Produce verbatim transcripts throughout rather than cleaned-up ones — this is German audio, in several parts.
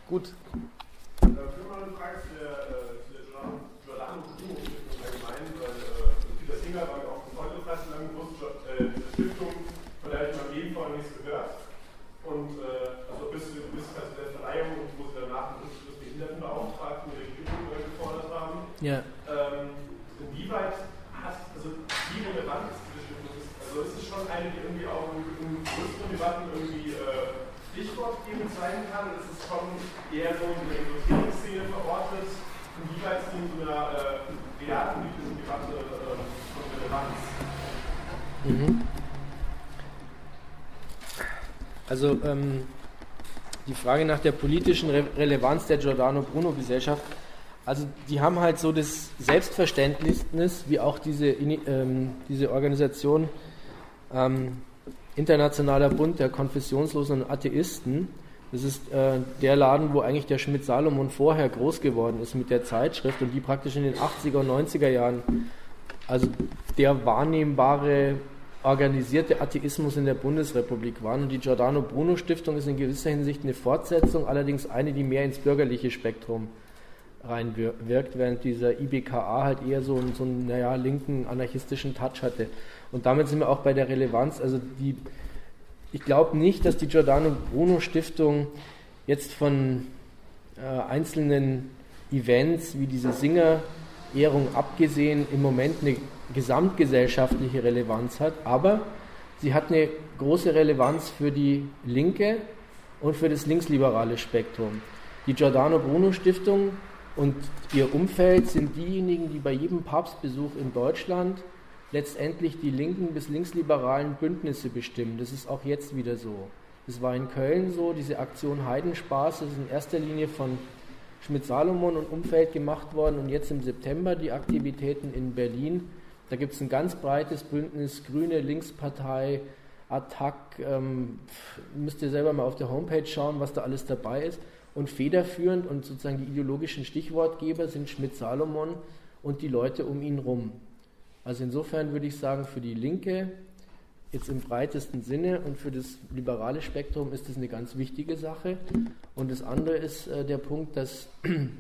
Gut. Ich habe mal eine Frage zu der, zu der Giordano-Bruno-Stiftung allgemein, weil äh, Peter Singer war ja auch im Freundeskreis lang gewusst, äh, diese Stiftung, von der ich in meinem Leben vorher nichts gehört. Und äh, also bis, bis also der Verleihung und wo sie danach das Behindertenbeauftragten der Regierung äh, gefordert haben. Ja. Ähm, inwieweit hast, also wie relevant ist diese Stiftung? Also ist es schon eine, die irgendwie auch in, in größeren Debatten irgendwie äh, stichwortgebend sein kann? Ist es schon eher so in der Esoterik-Szene verortet? Inwieweit ist die in so einer äh, realpolitischen Debatte äh, von Relevanz? Mhm. Also ähm, die Frage nach der politischen Re- Relevanz der Giordano-Bruno-Gesellschaft, also die haben halt so das Selbstverständnis, wie auch diese, ähm, diese Organisation ähm, Internationaler Bund der Konfessionslosen und Atheisten. Das ist äh, der Laden, wo eigentlich der Schmidt-Salomon vorher groß geworden ist mit der Zeitschrift und die praktisch in den achtziger und neunziger Jahren, also der wahrnehmbare organisierte Atheismus in der Bundesrepublik waren. Und die Giordano-Bruno-Stiftung ist in gewisser Hinsicht eine Fortsetzung, allerdings eine, die mehr ins bürgerliche Spektrum reinwirkt, während dieser I B K A halt eher so, so einen naja, linken, anarchistischen Touch hatte. Und damit sind wir auch bei der Relevanz. Also die, ich glaube nicht, dass die Giordano-Bruno-Stiftung jetzt von äh, einzelnen Events wie diese Singer-Ehrung abgesehen im Moment eine gesamtgesellschaftliche Relevanz hat, aber sie hat eine große Relevanz für die Linke und für das linksliberale Spektrum. Die Giordano-Bruno-Stiftung und ihr Umfeld sind diejenigen, die bei jedem Papstbesuch in Deutschland letztendlich die linken bis linksliberalen Bündnisse bestimmen. Das ist auch jetzt wieder so. Das war in Köln so, diese Aktion Heidenspaß, das ist in erster Linie von Schmidt-Salomon und Umfeld gemacht worden und jetzt im September die Aktivitäten in Berlin. Da gibt es ein ganz breites Bündnis, Grüne, Linkspartei, Attac, ähm, müsst ihr selber mal auf der Homepage schauen, was da alles dabei ist. Und federführend und sozusagen die ideologischen Stichwortgeber sind Schmidt-Salomon und die Leute um ihn rum. Also insofern würde ich sagen, für die Linke, jetzt im breitesten Sinne und für das liberale Spektrum ist das eine ganz wichtige Sache. Und das andere ist äh, der Punkt, dass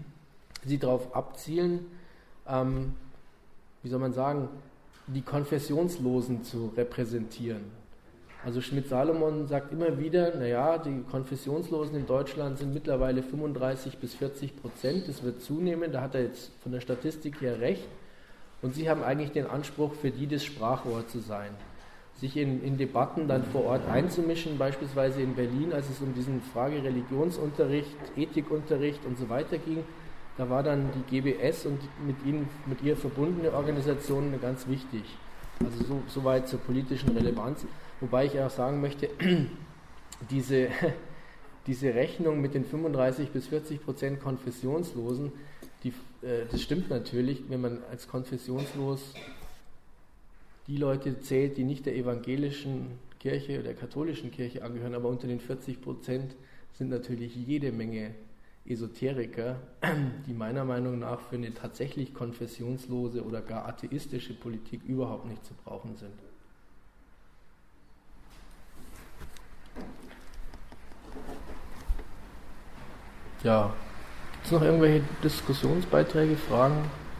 sie darauf abzielen, ähm, wie soll man sagen, die Konfessionslosen zu repräsentieren. Also Schmidt-Salomon sagt immer wieder, naja, die Konfessionslosen in Deutschland sind mittlerweile fünfunddreißig bis vierzig Prozent, das wird zunehmen, da hat er jetzt von der Statistik her recht. Und sie haben eigentlich den Anspruch, für die das Sprachrohr zu sein. Sich in, in Debatten dann vor Ort einzumischen, beispielsweise in Berlin, als es um diesen Frage Religionsunterricht, Ethikunterricht und so weiter ging, da war dann die G B S und mit ihnen, mit ihr verbundene Organisationen ganz wichtig. Also so, so weit zur politischen Relevanz. Wobei ich auch sagen möchte, diese, diese Rechnung mit den fünfunddreißig bis vierzig Prozent Konfessionslosen, die, äh, das stimmt natürlich, wenn man als konfessionslos die Leute zählt, die nicht der evangelischen Kirche oder der katholischen Kirche angehören, aber unter den vierzig Prozent sind natürlich jede Menge Esoteriker, die meiner Meinung nach für eine tatsächlich konfessionslose oder gar atheistische Politik überhaupt nicht zu brauchen sind. Ja, gibt es noch irgendwelche Diskussionsbeiträge, Fragen?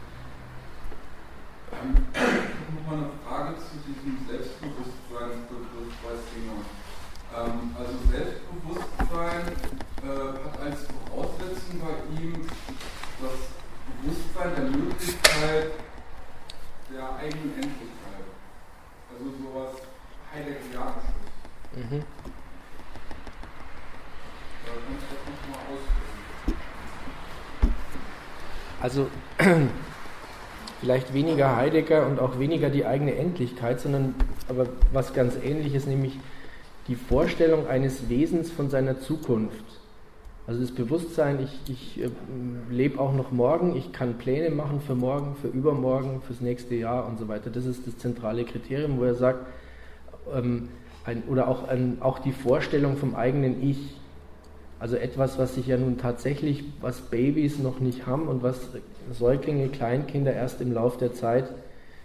Nochmal eine Frage zu diesem Selbstbewusstsein-Thema. Ähm, also Selbstbewusstsein äh, hat als Voraussetzung bei ihm das Bewusstsein der Möglichkeit der eigenen Endlichkeit. Also sowas Heideggerianisches. Mhm. Da kannst du das nochmal ausführen. Also vielleicht weniger Heidegger und auch weniger die eigene Endlichkeit, sondern aber was ganz Ähnliches, nämlich die Vorstellung eines Wesens von seiner Zukunft. Also das Bewusstsein, ich, ich äh, lebe auch noch morgen, ich kann Pläne machen für morgen, für übermorgen, fürs nächste Jahr und so weiter. Das ist das zentrale Kriterium, wo er sagt, ähm, ein, oder auch, ein, auch die Vorstellung vom eigenen Ich. Also etwas, was sich ja nun tatsächlich, was Babys noch nicht haben und was Säuglinge, Kleinkinder erst im Lauf der Zeit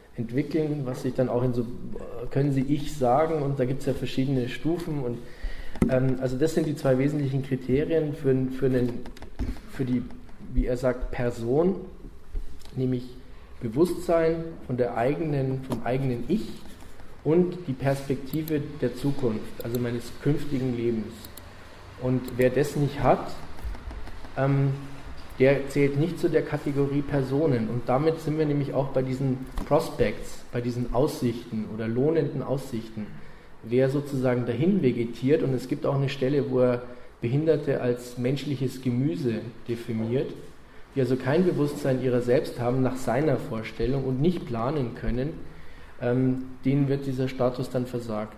entwickeln, was sich dann auch in so, können sie Ich sagen, und da gibt es ja verschiedene Stufen und Ähm, also das sind die zwei wesentlichen Kriterien für, für, einen, für die, wie er sagt, Person, nämlich Bewusstsein von der eigenen, vom eigenen Ich und die Perspektive der Zukunft, also meines künftigen Lebens. Und wer das nicht hat, ähm, der zählt nicht zu der Kategorie Personen. Und damit sind wir nämlich auch bei diesen Prospects, bei diesen Aussichten oder lohnenden Aussichten. Wer sozusagen dahin vegetiert, und es gibt auch eine Stelle, wo er Behinderte als menschliches Gemüse definiert, die also kein Bewusstsein ihrer selbst haben nach seiner Vorstellung und nicht planen können, ähm, denen wird dieser Status dann versagt.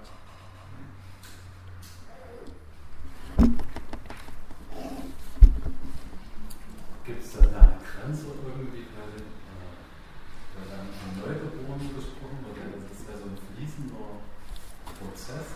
Gibt es da eine Grenze irgendwie, weil wir dann von Neugeborenen gesprochen oder das ist ja so ein fließender Prozess?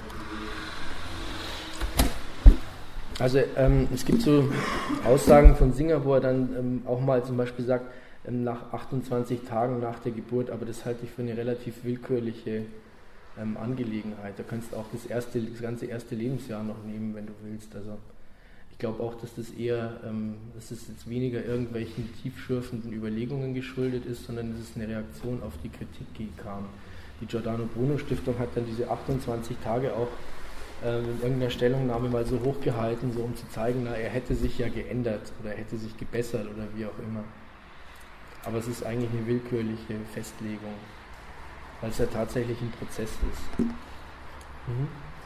Also ähm, es gibt so Aussagen von Singer, wo er dann ähm, auch mal zum Beispiel sagt, ähm, nach achtundzwanzig Tagen nach der Geburt, aber das halte ich für eine relativ willkürliche ähm, Angelegenheit. Da kannst du auch das, erste, das ganze erste Lebensjahr noch nehmen, wenn du willst. Also ich glaube auch, dass das eher, ähm, dass es jetzt weniger irgendwelchen tiefschürfenden Überlegungen geschuldet ist, sondern dass es eine Reaktion auf die Kritik kam. Die Giordano Bruno Stiftung hat dann diese achtundzwanzig Tage auch äh, in irgendeiner Stellungnahme mal so hochgehalten, so um zu zeigen, na, er hätte sich ja geändert oder er hätte sich gebessert oder wie auch immer. Aber es ist eigentlich eine willkürliche Festlegung, weil es ja tatsächlich ein Prozess ist. Mhm.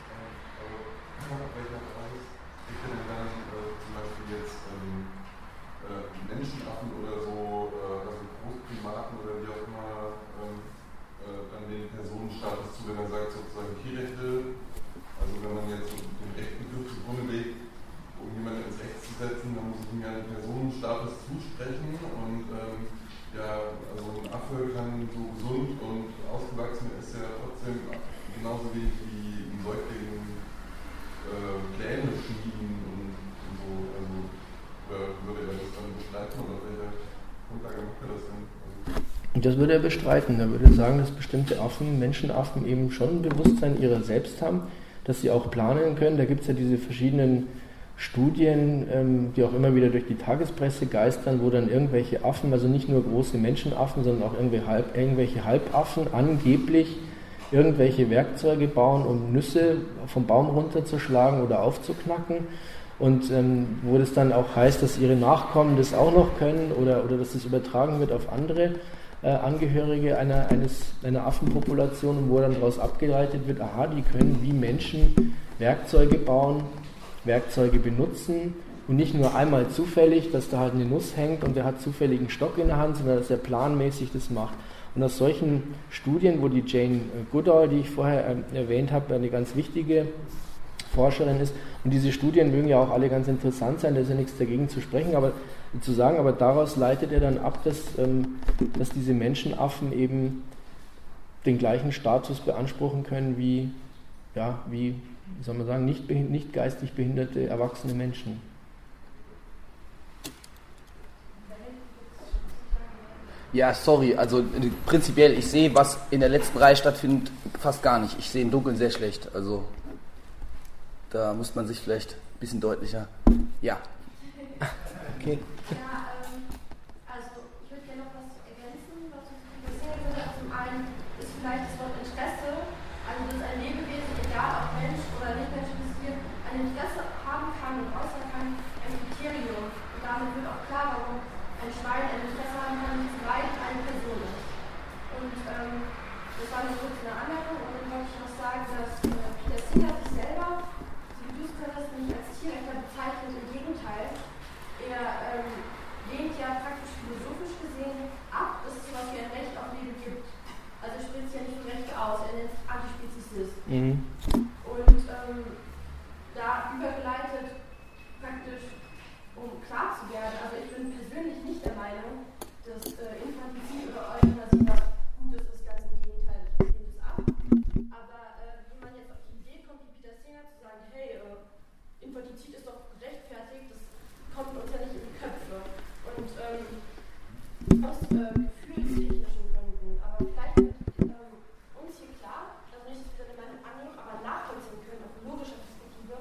Ich finde dann äh, zum Beispiel jetzt ähm, äh, Menschenaffen oder so, äh, also Großprimaten oder wie auch immer, ähm, äh, dann den Personenstatus zu, wenn er sagt sozusagen Tierrechte, also wenn man jetzt so den rechten Griff zugrunde legt, um jemanden ins Recht zu setzen, dann muss ich ihm ja einen Personenstatus zusprechen und ähm, ja, also ein Affe kann so gesund und ausgewachsen ist ja trotzdem genauso wenig wie ein Säugling Äh, Pläne schmieden und, und so, also äh, würde er das dann bestreiten oder welche Grundlage macht er das denn? Also Und das würde er bestreiten. Er würde sagen, dass bestimmte Affen, Menschenaffen eben schon ein Bewusstsein ihrer selbst haben, dass sie auch planen können. Da gibt es ja diese verschiedenen Studien, ähm, die auch immer wieder durch die Tagespresse geistern, wo dann irgendwelche Affen, also nicht nur große Menschenaffen, sondern auch irgendwelche, Halb, irgendwelche Halbaffen angeblich irgendwelche Werkzeuge bauen, um Nüsse vom Baum runterzuschlagen oder aufzuknacken. Und ähm, wo das dann auch heißt, dass ihre Nachkommen das auch noch können oder, oder dass das übertragen wird auf andere äh, Angehörige einer, eines, einer Affenpopulation, und wo dann daraus abgeleitet wird, aha, die können wie Menschen Werkzeuge bauen, Werkzeuge benutzen und nicht nur einmal zufällig, dass da halt eine Nuss hängt und der hat zufällig einen Stock in der Hand, sondern dass er planmäßig das macht. Und aus solchen Studien, wo die Jane Goodall, die ich vorher äh, erwähnt habe, eine ganz wichtige Forscherin ist, und diese Studien mögen ja auch alle ganz interessant sein, da ist ja nichts dagegen zu sprechen, aber zu sagen, aber daraus leitet er dann ab, dass, ähm, dass diese Menschenaffen eben den gleichen Status beanspruchen können wie, ja, wie, wie soll man sagen, nicht, behind- nicht geistig behinderte erwachsene Menschen. Ja, sorry, also äh, prinzipiell, ich sehe, was in der letzten Reihe stattfindet, fast gar nicht. Ich sehe im Dunkeln sehr schlecht, also da muss man sich vielleicht ein bisschen deutlicher... Ja. Okay. Ja, ähm, also ich würde gerne noch was ergänzen, was uns interessiert würde. Zum einen ist vielleicht das Wort Interesse, also dass ein Lebewesen, egal ob Mensch oder nicht menschliches Tier, ein Interesse haben kann und äußern kann, ein Kriterium. Und damit wird auch klar, warum ein Schwein ein Interesse haben kann, weil eine Person ist. Und ähm, das war eine kurze Anmerkung, und dann wollte ich noch sagen, dass äh, Peter Singer sich selber, so wie du es könntest, nicht als Tierrechter bezeichnet, im Gegenteil. Er ähm, lehnt ja praktisch philosophisch gesehen ab, dass es so etwas wie ein Recht auf Leben gibt. Also er spricht sich ja nicht für Rechte aus, er nennt es Antispezizist. Mhm. Und ähm, da übergeleitet praktisch, um klar zu werden, also ich bin persönlich nicht der Meinung, dass äh, Infantizid oder Euthanasie was Gutes ist, ganz im Gegenteil, ich lehne das ab. Aber äh, wenn man jetzt auf die Idee kommt, wie Peter Singer zu sagen, hey, äh, Infantizid ist doch gerechtfertigt, das kommt uns ja nicht in die Köpfe. Und ähm, aus äh, gefühlstechnischen Gründen, aber vielleicht wird ähm, uns hier klar, also nicht, dass wir eine Meinung annehmen, aber nachvollziehen können, auf logischer Perspektive,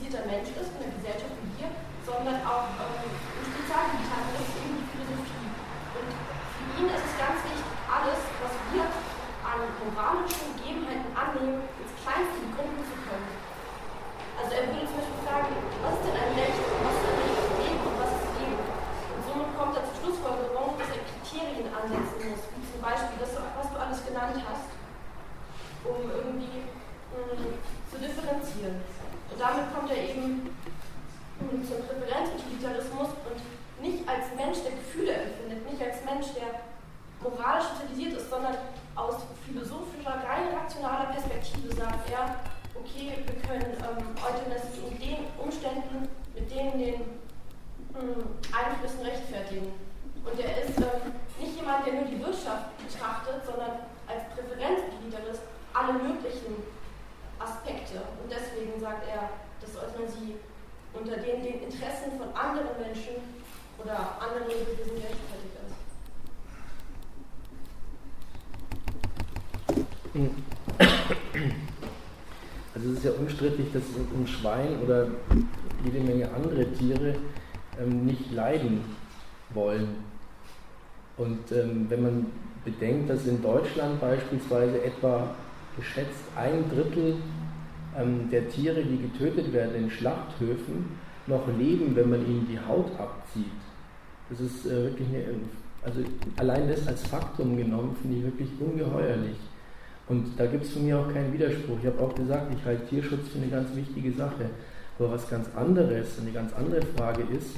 sozialisierter Mensch ist, in der Gesellschaft wie wir, sondern auch ähm, ein Spezialgebiet, das ist eben die Philosophie. Und für ihn ist es ganz wichtig, alles, was wir an moralischen Gegebenheiten annehmen, ins Kleinste begründen zu können. Also er würde zum Beispiel fragen, was ist denn ein Recht, was ist ein Recht auf Leben und was ist Leben? Und somit kommt er zur Schlussfolgerung, dass er Kriterien ansetzen muss, wie zum Beispiel das, was du alles genannt hast, um irgendwie mh, zu differenzieren. Und damit kommt er eben mh, zum Präferenzutilitarismus und nicht als Mensch, der Gefühle empfindet, nicht als Mensch, der moralisch sozialisiert ist, sondern aus philosophischer, rein rationaler Perspektive sagt er, okay, wir können ähm, Euthanasie in den Umständen mit denen den ähm, Einflüssen rechtfertigen. Und er ist ähm, nicht jemand, der nur die Wirtschaft betrachtet, sondern als Präferenzutilitarist alle möglichen Aspekte. Und deswegen sagt er, dass Euthanasie unter den, den Interessen von anderen Menschen oder anderen Lebewesen gerechtfertigt ist. Also es ist ja unstrittig, dass ein Schwein oder jede Menge andere Tiere ähm, nicht leiden wollen. Und ähm, wenn man bedenkt, dass in Deutschland beispielsweise etwa geschätzt ein Drittel ähm, der Tiere, die getötet werden in Schlachthöfen, noch leben, wenn man ihnen die Haut abzieht. Das ist äh, wirklich eine, also allein das als Faktum genommen, finde ich wirklich ungeheuerlich. Und da gibt es von mir auch keinen Widerspruch. Ich habe auch gesagt, ich halte Tierschutz für eine ganz wichtige Sache. Aber was ganz anderes, eine ganz andere Frage ist,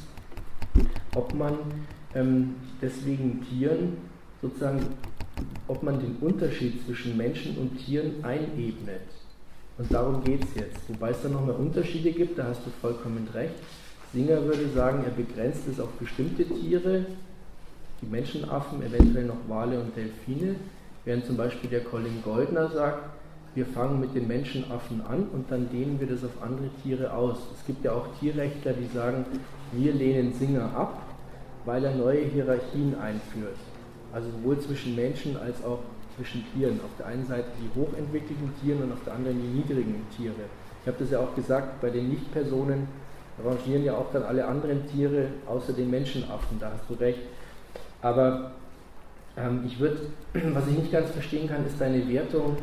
ob man ähm, deswegen Tieren sozusagen, ob man den Unterschied zwischen Menschen und Tieren einebnet. Und darum geht es jetzt. Wobei es da noch mehr Unterschiede gibt, da hast du vollkommen recht. Singer würde sagen, er begrenzt es auf bestimmte Tiere, die Menschenaffen, eventuell noch Wale und Delfine, während zum Beispiel der Colin Goldner sagt, wir fangen mit den Menschenaffen an und dann dehnen wir das auf andere Tiere aus. Es gibt ja auch Tierrechtler, die sagen, wir lehnen Singer ab, weil er neue Hierarchien einführt. Also sowohl zwischen Menschen als auch zwischen Tieren. Auf der einen Seite die hochentwickelten Tiere und auf der anderen die niedrigen Tiere. Ich habe das ja auch gesagt, bei den Nichtpersonen rangieren ja auch dann alle anderen Tiere außer den Menschenaffen, da hast du recht. Aber ähm, ich würde, was ich nicht ganz verstehen kann, ist deine Wertung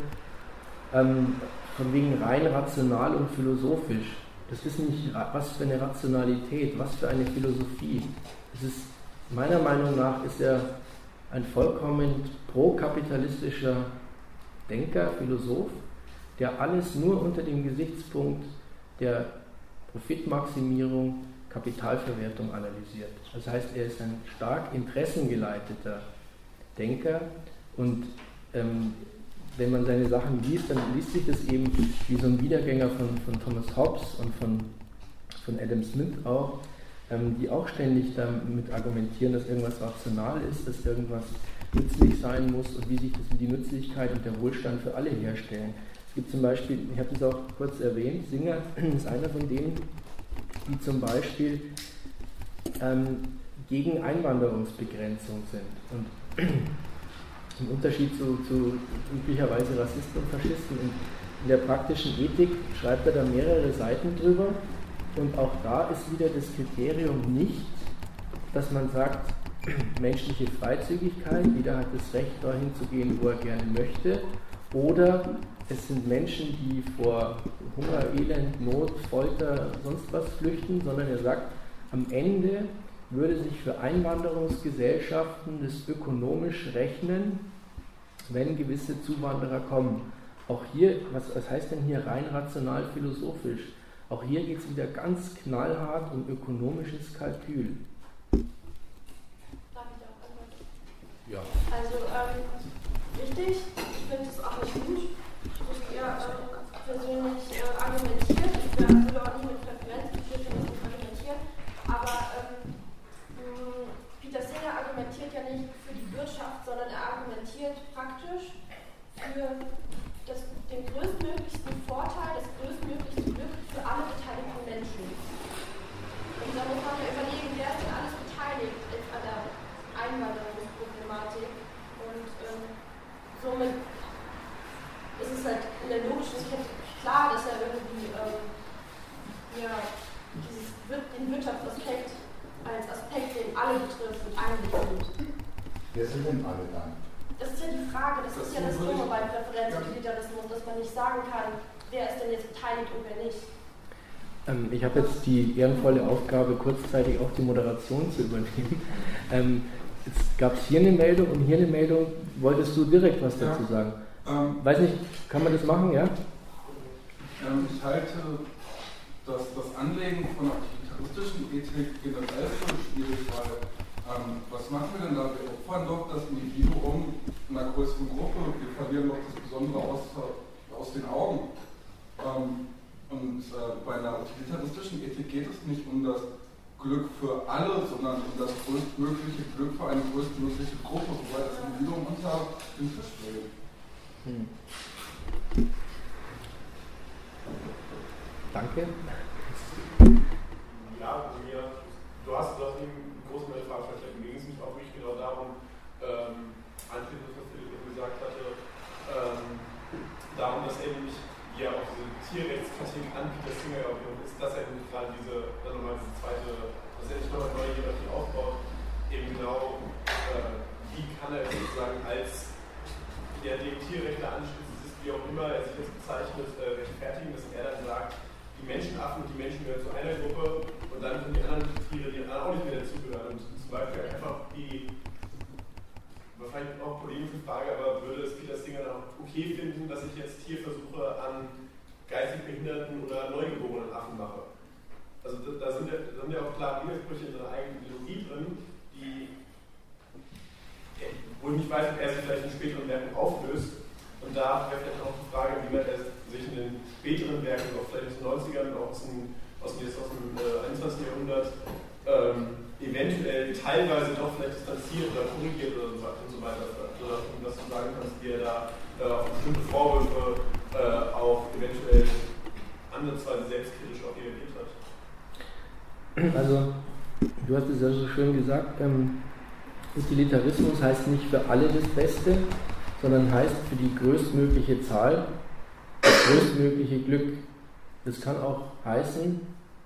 ähm, von wegen rein rational und philosophisch. Das ist nicht, was für eine Rationalität, was für eine Philosophie. Es ist, meiner Meinung nach ist er ein vollkommen pro-kapitalistischer Denker, Philosoph, der alles nur unter dem Gesichtspunkt der Profitmaximierung, Kapitalverwertung analysiert. Das heißt, er ist ein stark interessengeleiteter Denker und ähm, wenn man seine Sachen liest, dann liest sich das eben wie so ein Wiedergänger von, von Thomas Hobbes und von, von Adam Smith auch, ähm, die auch ständig damit argumentieren, dass irgendwas rational ist, dass irgendwas nützlich sein muss und wie sich das wie die Nützlichkeit und der Wohlstand für alle herstellen. Es gibt zum Beispiel, ich habe das auch kurz erwähnt, Singer ist einer von denen, die zum Beispiel ähm, gegen Einwanderungsbegrenzung sind. Und im Unterschied zu, zu üblicherweise Rassisten und Faschisten. Und in der praktischen Ethik schreibt er da mehrere Seiten drüber. Und auch da ist wieder das Kriterium nicht, dass man sagt, menschliche Freizügigkeit, jeder hat das Recht, dahin zu gehen, wo er gerne möchte. Oder es sind Menschen, die vor Hunger, Elend, Not, Folter, sonst was flüchten, sondern er sagt, am Ende würde sich für Einwanderungsgesellschaften das ökonomisch rechnen, wenn gewisse Zuwanderer kommen. Auch hier, was, was heißt denn hier rein rational philosophisch? Auch hier geht es wieder ganz knallhart um ökonomisches Kalkül. Darf ich auch antworten? Ja. Also, ähm, richtig, ich finde es auch nicht gut, wie ihr äh, persönlich äh, argumentiert. Ich würde auch nicht mit Präferenz argumentieren, aber ähm, Peter Singer argumentiert ja nicht für die Wirtschaft, sondern er argumentiert praktisch für das, den größtmöglichsten Vorteil, das größtmöglichste Glück für alle beteiligten Menschen. Und da muss man ja überlegen, wer ist denn alles beteiligt an der Einwanderungsproblematik. Und ähm, somit ist es halt in der logischen Kette klar, dass er irgendwie ähm, den Wirtschaftsaspekt als Aspekt, den alle betrifft und einbezieht. Wer sind denn alle dann? Das ist ja die Frage, das, das ist ja das Dumme beim Präferenzutilitarismus, dass man nicht sagen kann, wer ist denn jetzt beteiligt und wer nicht. Ähm, ich habe jetzt die ehrenvolle Aufgabe, kurzzeitig auch die Moderation zu übernehmen. Ähm, jetzt gab es hier eine Meldung und hier eine Meldung. Wolltest du direkt was dazu ja. sagen? Ähm, Weiß nicht, kann man das machen, ja? Ähm, ich halte das, das Anlegen von einer utilitaristischen Ethik generell für schwierig, weil ähm, was machen wir denn da? Wir opfern doch das Individuum in einer größeren Gruppe, wir verlieren doch das Besondere aus, aus den Augen. Ähm, und äh, bei einer utilitaristischen Ethik geht es nicht um das Glück für alle, sondern um das größtmögliche Glück für eine größtmögliche Gruppe, wobei das Individuum unter den Tisch fällt. Hm. Danke. Ja, mir, du hast doch eben einen großen Teil Frage versteckt. Mir ging es nicht auch wirklich genau darum, ähm, anschließend, was Philipp eben gesagt hatte, ähm, darum, dass eben nicht, wie ja auch diese Tierrechtskritik an Peter Singer ist, dass er eben gerade diese, dann nochmal diese zweite, dass er nicht nochmal neue Hierarchie aufbaut, eben genau, äh, wie kann er sozusagen als der dem Tierrechte anschließt, ist wie auch immer er sich jetzt bezeichnet, äh, rechtfertigen, dass er dann sagt, die Menschenaffen und die Menschen gehören zu einer Gruppe und dann sind die anderen Tiere, die auch nicht mehr dazugehören. Und zum Beispiel einfach die, wahrscheinlich auch polemische Frage, aber würde es Peter Singer dann auch okay finden, dass ich jetzt Tierversuche an geistig behinderten oder neugeborenen Affen mache? Also da, da, sind, ja, da sind ja auch klar Widersprüche in seiner eigenen Ideologie drin, die, wo ich nicht weiß, ob er sich vielleicht in späteren Werken auflöst. Und da wäre vielleicht auch die Frage, wie man er sich in den späteren Werken, auch vielleicht aus den neunzigern, auch aus dem, aus dem, aus dem äh, einundzwanzigsten Jahrhundert, ähm, eventuell teilweise doch vielleicht distanziert oder korrigiert oder so, und so weiter. Oder was du sagen kannst, wie er da äh, auf bestimmte Vorwürfe äh, auch eventuell ansatzweise selbstkritisch auch reagiert hat. Also, du hast es ja so schön gesagt, ähm, Utilitarismus heißt nicht für alle das Beste, sondern heißt für die größtmögliche Zahl das größtmögliche Glück. Das kann auch heißen,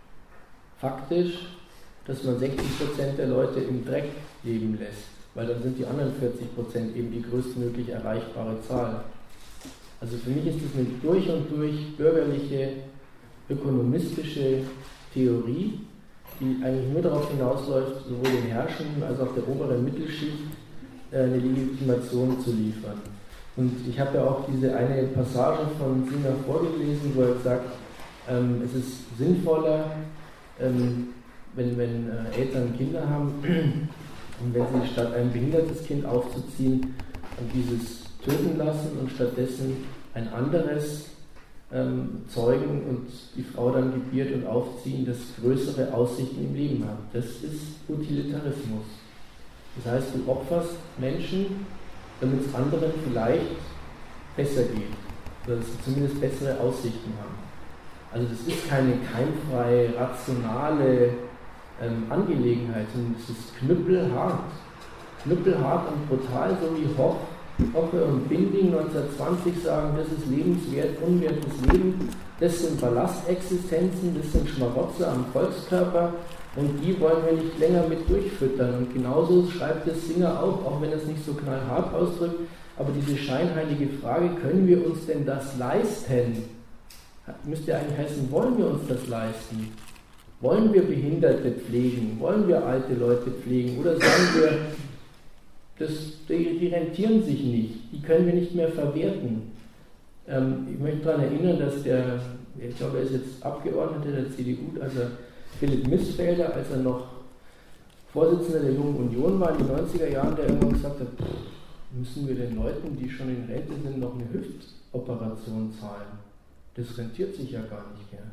faktisch, dass man sechzig Prozent der Leute im Dreck leben lässt, weil dann sind die anderen vierzig Prozent eben die größtmöglich erreichbare Zahl. Also für mich ist das eine durch und durch bürgerliche, ökonomistische Theorie, die eigentlich nur darauf hinausläuft, sowohl den Herrschenden als auch der oberen Mittelschicht eine Legitimation zu liefern. Und ich habe ja auch diese eine Passage von Singer vorgelesen, wo er sagt, ähm, es ist sinnvoller, ähm, wenn, wenn äh, Eltern Kinder haben und wenn sie statt ein behindertes Kind aufzuziehen, dieses töten lassen und stattdessen ein anderes ähm, zeugen und die Frau dann gebiert und aufziehen, das größere Aussichten im Leben hat. Das ist Utilitarismus. Das heißt, du opferst Menschen, damit es anderen vielleicht besser geht. Oder dass sie zumindest bessere Aussichten haben. Also das ist keine keimfreie, rationale ähm, Angelegenheit, sondern es ist knüppelhart. Knüppelhart und brutal, so wie Hoch, Hoche und Binding neunzehnhundertzwanzig sagen, das ist lebenswert, unwertes Leben, das sind Ballastexistenzen, das sind Schmarotzer am Volkskörper. Und die wollen wir nicht länger mit durchfüttern. Und genauso schreibt der Singer auch, auch wenn er es nicht so knallhart ausdrückt, aber diese scheinheilige Frage, können wir uns denn das leisten? Müsste ja eigentlich heißen, wollen wir uns das leisten? Wollen wir Behinderte pflegen? Wollen wir alte Leute pflegen? Oder sagen wir, das, die, die rentieren sich nicht, die können wir nicht mehr verwerten. Ähm, ich möchte daran erinnern, dass der, ich glaube, er ist jetzt Abgeordneter der C D U, also Philipp Missfelder, als er noch Vorsitzender der Jungen Union war in den neunziger Jahren, der irgendwann gesagt hat, pff, müssen wir den Leuten, die schon in Rente sind, noch eine Hüftoperation zahlen? Das rentiert sich ja gar nicht mehr.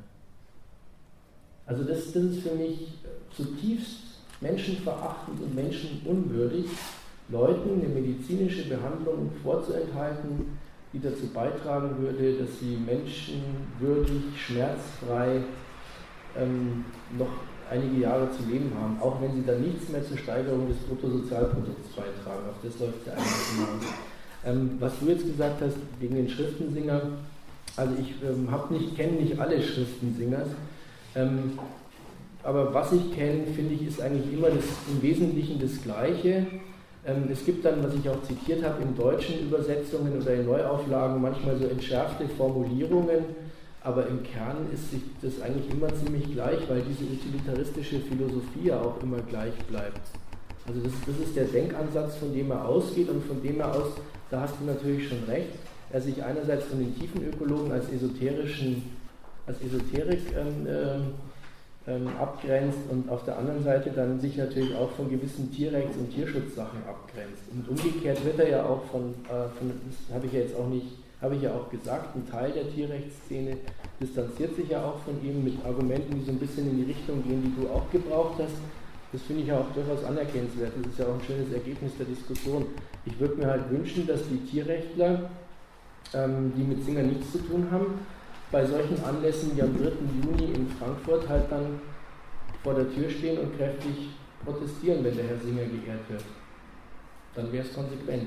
Also das, das ist für mich zutiefst menschenverachtend und menschenunwürdig, Leuten eine medizinische Behandlung vorzuenthalten, die dazu beitragen würde, dass sie menschenwürdig, schmerzfrei ähm, noch einige Jahre zu leben haben, auch wenn sie dann nichts mehr zur Steigerung des Bruttosozialprodukts beitragen. Auf das läuft ja eigentlich hinaus. Ähm, was du jetzt gesagt hast, wegen den Schriftensingern, also ich ähm, hab nicht, kenne nicht alle Schriftensingers. Ähm, aber was ich kenne, finde ich, ist eigentlich immer das, im Wesentlichen das Gleiche. Ähm, es gibt dann, was ich auch zitiert habe, in deutschen Übersetzungen oder in Neuauflagen manchmal so entschärfte Formulierungen, aber im Kern ist sich das eigentlich immer ziemlich gleich, weil diese utilitaristische Philosophie ja auch immer gleich bleibt. Also das, das ist der Denkansatz, von dem er ausgeht und von dem er aus, da hast du natürlich schon recht, er sich einerseits von den Tiefenökologen als esoterischen, als Esoterik ähm, ähm, abgrenzt und auf der anderen Seite dann sich natürlich auch von gewissen Tierrechts- und Tierschutzsachen abgrenzt. Und umgekehrt wird er ja auch von, äh, von das habe ich ja jetzt auch nicht, habe ich ja auch gesagt, ein Teil der Tierrechtsszene distanziert sich ja auch von ihm mit Argumenten, die so ein bisschen in die Richtung gehen, die du auch gebraucht hast. Das finde ich ja auch durchaus anerkennenswert. Das ist ja auch ein schönes Ergebnis der Diskussion. Ich würde mir halt wünschen, dass die Tierrechtler, ähm, die mit Singer nichts zu tun haben, bei solchen Anlässen wie am dritten Juni in Frankfurt halt dann vor der Tür stehen und kräftig protestieren, wenn der Herr Singer geehrt wird. Dann wäre es konsequent.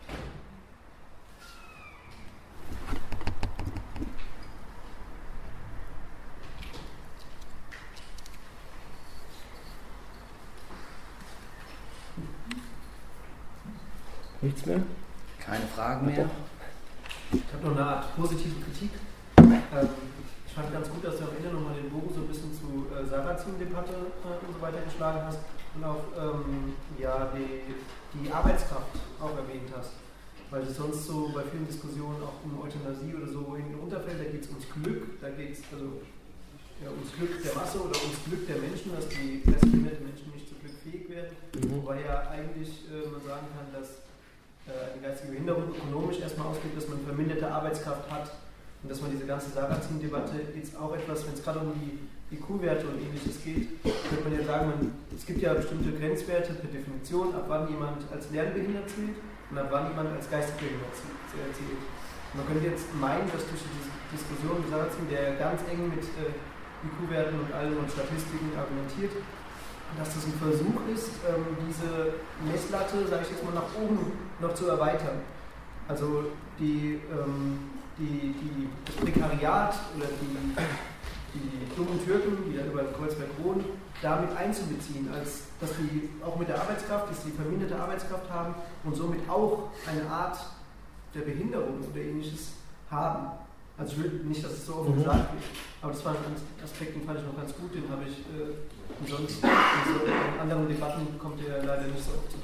Nichts mehr? Keine Fragen mehr? Ich habe noch eine Art positive Kritik. Ähm, ich fand ganz gut, dass du am Ende nochmal den Bogen so ein bisschen zu äh, Sarrazin-Debatte äh, und so weiter geschlagen hast und auch ähm, ja, die, die Arbeitskraft auch erwähnt hast. Weil es sonst so bei vielen Diskussionen auch um Euthanasie oder so hinten runterfällt, da geht es ums Glück, da geht es also ja, ums Glück der Masse oder ums Glück der Menschen, dass die festgestellten Menschen nicht zu Glück fähig werden. Mhm. Wobei ja eigentlich äh, man sagen kann, dass eine geistige Behinderung ökonomisch erstmal ausgeht, dass man verminderte Arbeitskraft hat und dass man diese ganze Sarrazin-Debatte jetzt auch etwas, wenn es gerade um die I Q-Werte und ähnliches geht, könnte man ja sagen, man, es gibt ja bestimmte Grenzwerte per Definition, ab wann jemand als lernbehindert zählt und ab wann jemand als geistig behindert zählt. Man könnte jetzt meinen, dass durch diese Diskussion mit Sarrazin, der ganz eng mit äh, I Q-Werten und allem und Statistiken argumentiert, dass das ein Versuch ist, diese Messlatte, sage ich jetzt mal, nach oben noch zu erweitern. Also die, die, die, das Prekariat oder die, die dummen Türken, die da über Kreuzberg wohnen, damit einzubeziehen, als dass die auch mit der Arbeitskraft, dass die verminderte Arbeitskraft haben und somit auch eine Art der Behinderung oder ähnliches haben. Also ich will nicht, dass es so offen mhm. gesagt wird, aber das war ein Aspekt, den fand ich noch ganz gut, den habe ich äh, sonst in, so, in anderen Debatten kommt der leider nicht so oft zu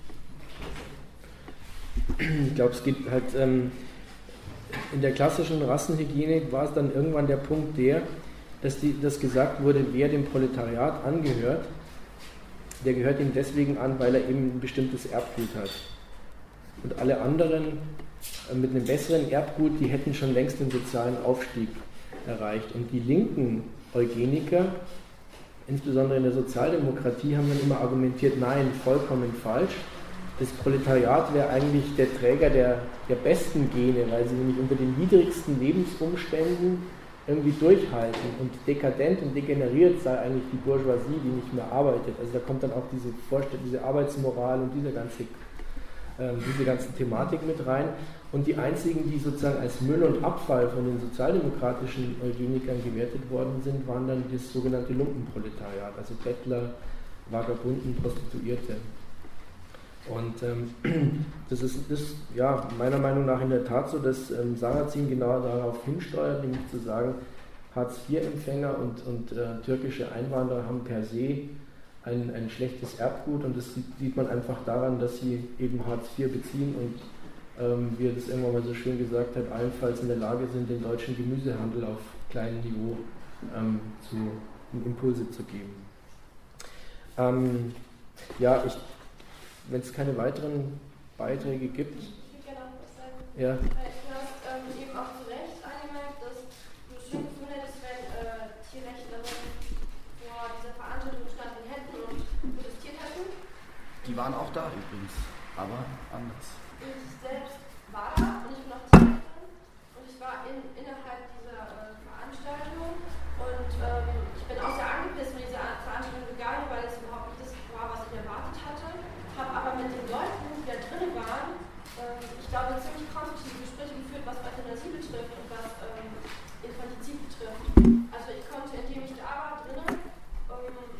tragen. Ich glaube, es geht halt, ähm, in der klassischen Rassenhygiene war es dann irgendwann der Punkt der, dass, die, dass gesagt wurde, wer dem Proletariat angehört, der gehört ihm deswegen an, weil er eben ein bestimmtes Erbgut hat. Und alle anderen mit einem besseren Erbgut, die hätten schon längst den sozialen Aufstieg erreicht. Und die linken Eugeniker, insbesondere in der Sozialdemokratie, haben dann immer argumentiert, nein, vollkommen falsch. Das Proletariat wäre eigentlich der Träger der, der besten Gene, weil sie nämlich unter den widrigsten Lebensumständen irgendwie durchhalten. Und dekadent und degeneriert sei eigentlich die Bourgeoisie, die nicht mehr arbeitet. Also da kommt dann auch diese Vorstellung, diese Arbeitsmoral und diese ganze diese ganze Thematik mit rein. Und die einzigen, die sozusagen als Müll und Abfall von den sozialdemokratischen Eugenikern gewertet worden sind, waren dann das sogenannte Lumpenproletariat, also Bettler, Vagabunden, Prostituierte. Und ähm, das ist das, ja, meiner Meinung nach in der Tat so, dass ähm, Sarrazin genau darauf hinsteuert, nämlich zu sagen, Hartz vier Empfänger und, und äh, türkische Einwanderer haben per se Ein, ein schlechtes Erbgut und das sieht, sieht man einfach daran, dass sie eben Hartz vier beziehen und ähm, wie er das irgendwann mal so schön gesagt hat, allenfalls in der Lage sind, den deutschen Gemüsehandel auf kleinem Niveau ähm, zu, um Impulse zu geben. Ähm, ja, ich, wenn es keine weiteren Beiträge gibt. Ich würde gerne noch was sagen. Ja. Du hast ähm, eben auch zu Recht angemerkt, dass du es schön gefunden hättest, wenn äh, Tierrechtlerinnen vor dieser Veranstaltung gestanden hätten und protestiert hätten. Die waren auch da übrigens, aber anders. Ich selbst war da und ich bin auch Tierrechterin und ich war in, innerhalb dieser äh, Veranstaltung und ähm, ich bin auch sehr angepisst von dieser Veranstaltung gegangen, weil es überhaupt nicht das war, was ich erwartet hatte. Habe aber mit den Leuten, die da drin waren, ähm, ich glaube, ziemlich konstruktive Gespräche geführt, was Euthanasie betrifft und was ähm, Infantizid betrifft. Also ich konnte, indem ich da war drinnen, ähm,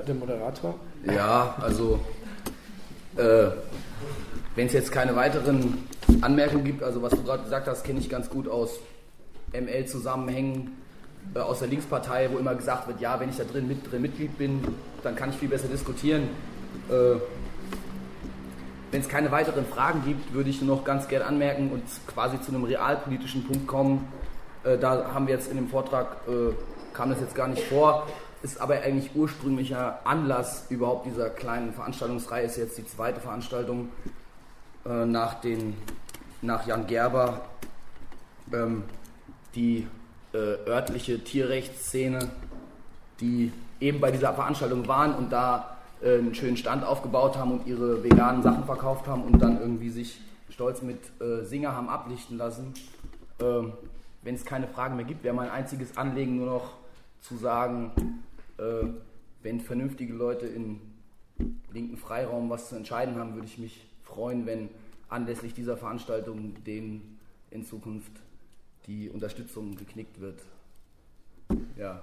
der Moderator. Ja, also äh, wenn es jetzt keine weiteren Anmerkungen gibt, also was du gerade gesagt hast, kenne ich ganz gut aus M L-Zusammenhängen, äh, aus der Linkspartei, wo immer gesagt wird, ja, wenn ich da drin, mit, drin Mitglied bin, dann kann ich viel besser diskutieren. Äh, wenn es keine weiteren Fragen gibt, würde ich nur noch ganz gern anmerken und quasi zu einem realpolitischen Punkt kommen. Äh, da haben wir jetzt in dem Vortrag, äh, kam das jetzt gar nicht vor, ist aber eigentlich ursprünglicher Anlass überhaupt dieser kleinen Veranstaltungsreihe, ist jetzt die zweite Veranstaltung äh, nach, den, nach Jan Gerber, ähm, die äh, örtliche Tierrechtsszene, die eben bei dieser Veranstaltung waren und da äh, einen schönen Stand aufgebaut haben und ihre veganen Sachen verkauft haben und dann irgendwie sich stolz mit äh, Singer haben ablichten lassen. Ähm, Wenn es keine Fragen mehr gibt, wäre mein einziges Anliegen nur noch zu sagen, äh, wenn vernünftige Leute in linken Freiraum was zu entscheiden haben, würde ich mich freuen, wenn anlässlich dieser Veranstaltung denen in Zukunft die Unterstützung geknickt wird. Ja.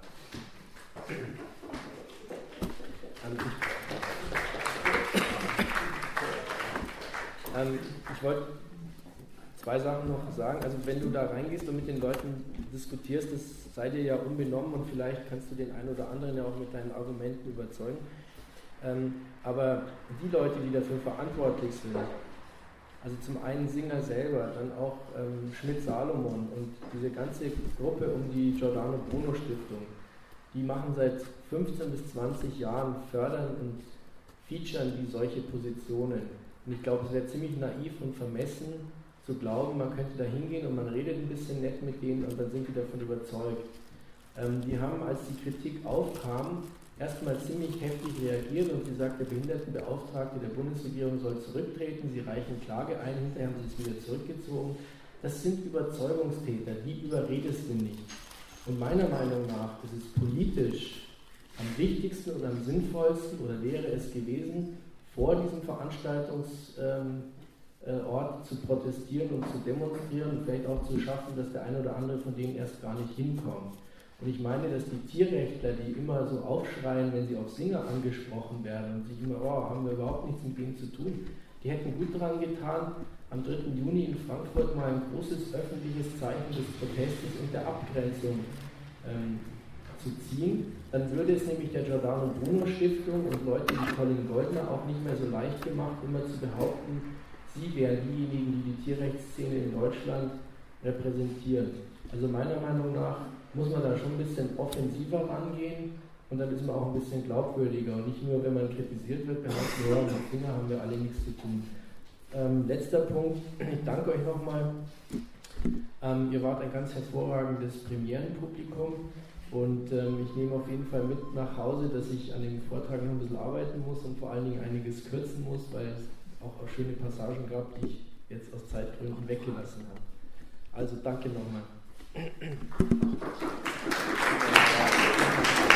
Ähm, ich wollte zwei Sachen noch sagen. Also wenn du da reingehst und mit den Leuten diskutierst, das sei dir ja unbenommen und vielleicht kannst du den einen oder anderen ja auch mit deinen Argumenten überzeugen. Ähm, aber die Leute, die dafür verantwortlich sind, also zum einen Singer selber, dann auch ähm, Schmidt-Salomon und diese ganze Gruppe um die Giordano Bruno Stiftung, die machen seit fünfzehn bis zwanzig Jahren, fördern und featuren die solche Positionen. Und ich glaube, es wäre ziemlich naiv und vermessen, zu glauben, man könnte da hingehen und man redet ein bisschen nett mit denen und dann sind die davon überzeugt. Ähm, die haben, als die Kritik aufkam, erstmal ziemlich heftig reagiert und sie sagt, der Behindertenbeauftragte der Bundesregierung soll zurücktreten, sie reichen Klage ein, hinterher haben sie es wieder zurückgezogen. Das sind Überzeugungstäter, die überredest du nicht. Und meiner Meinung nach ist es politisch am wichtigsten oder am sinnvollsten oder wäre es gewesen, vor diesem Veranstaltungs ähm, Ort zu protestieren und zu demonstrieren und vielleicht auch zu schaffen, dass der eine oder andere von denen erst gar nicht hinkommt. Und ich meine, dass die Tierrechtler, die immer so aufschreien, wenn sie auf Singer angesprochen werden und sich immer, oh, haben wir überhaupt nichts mit denen zu tun, die hätten gut daran getan, am dritten Juni in Frankfurt mal ein großes öffentliches Zeichen des Protestes und der Abgrenzung ähm, zu ziehen. Dann würde es nämlich der Giordano Bruno Stiftung und Leute wie Colin Goldner auch nicht mehr so leicht gemacht, immer zu behaupten, sie wären diejenigen, die die Tierrechtsszene in Deutschland repräsentieren. Also meiner Meinung nach muss man da schon ein bisschen offensiver rangehen und dann ist man auch ein bisschen glaubwürdiger und nicht nur, wenn man kritisiert wird, behaupten, ja, mit Finger haben wir alle nichts zu tun. Ähm, letzter Punkt, ich danke euch nochmal. Ähm, ihr wart ein ganz hervorragendes Premierenpublikum und ähm, ich nehme auf jeden Fall mit nach Hause, dass ich an dem Vortrag noch ein bisschen arbeiten muss und vor allen Dingen einiges kürzen muss, weil es auch schöne Passagen gab, die ich jetzt aus Zeitgründen weggelassen habe. Also danke nochmal.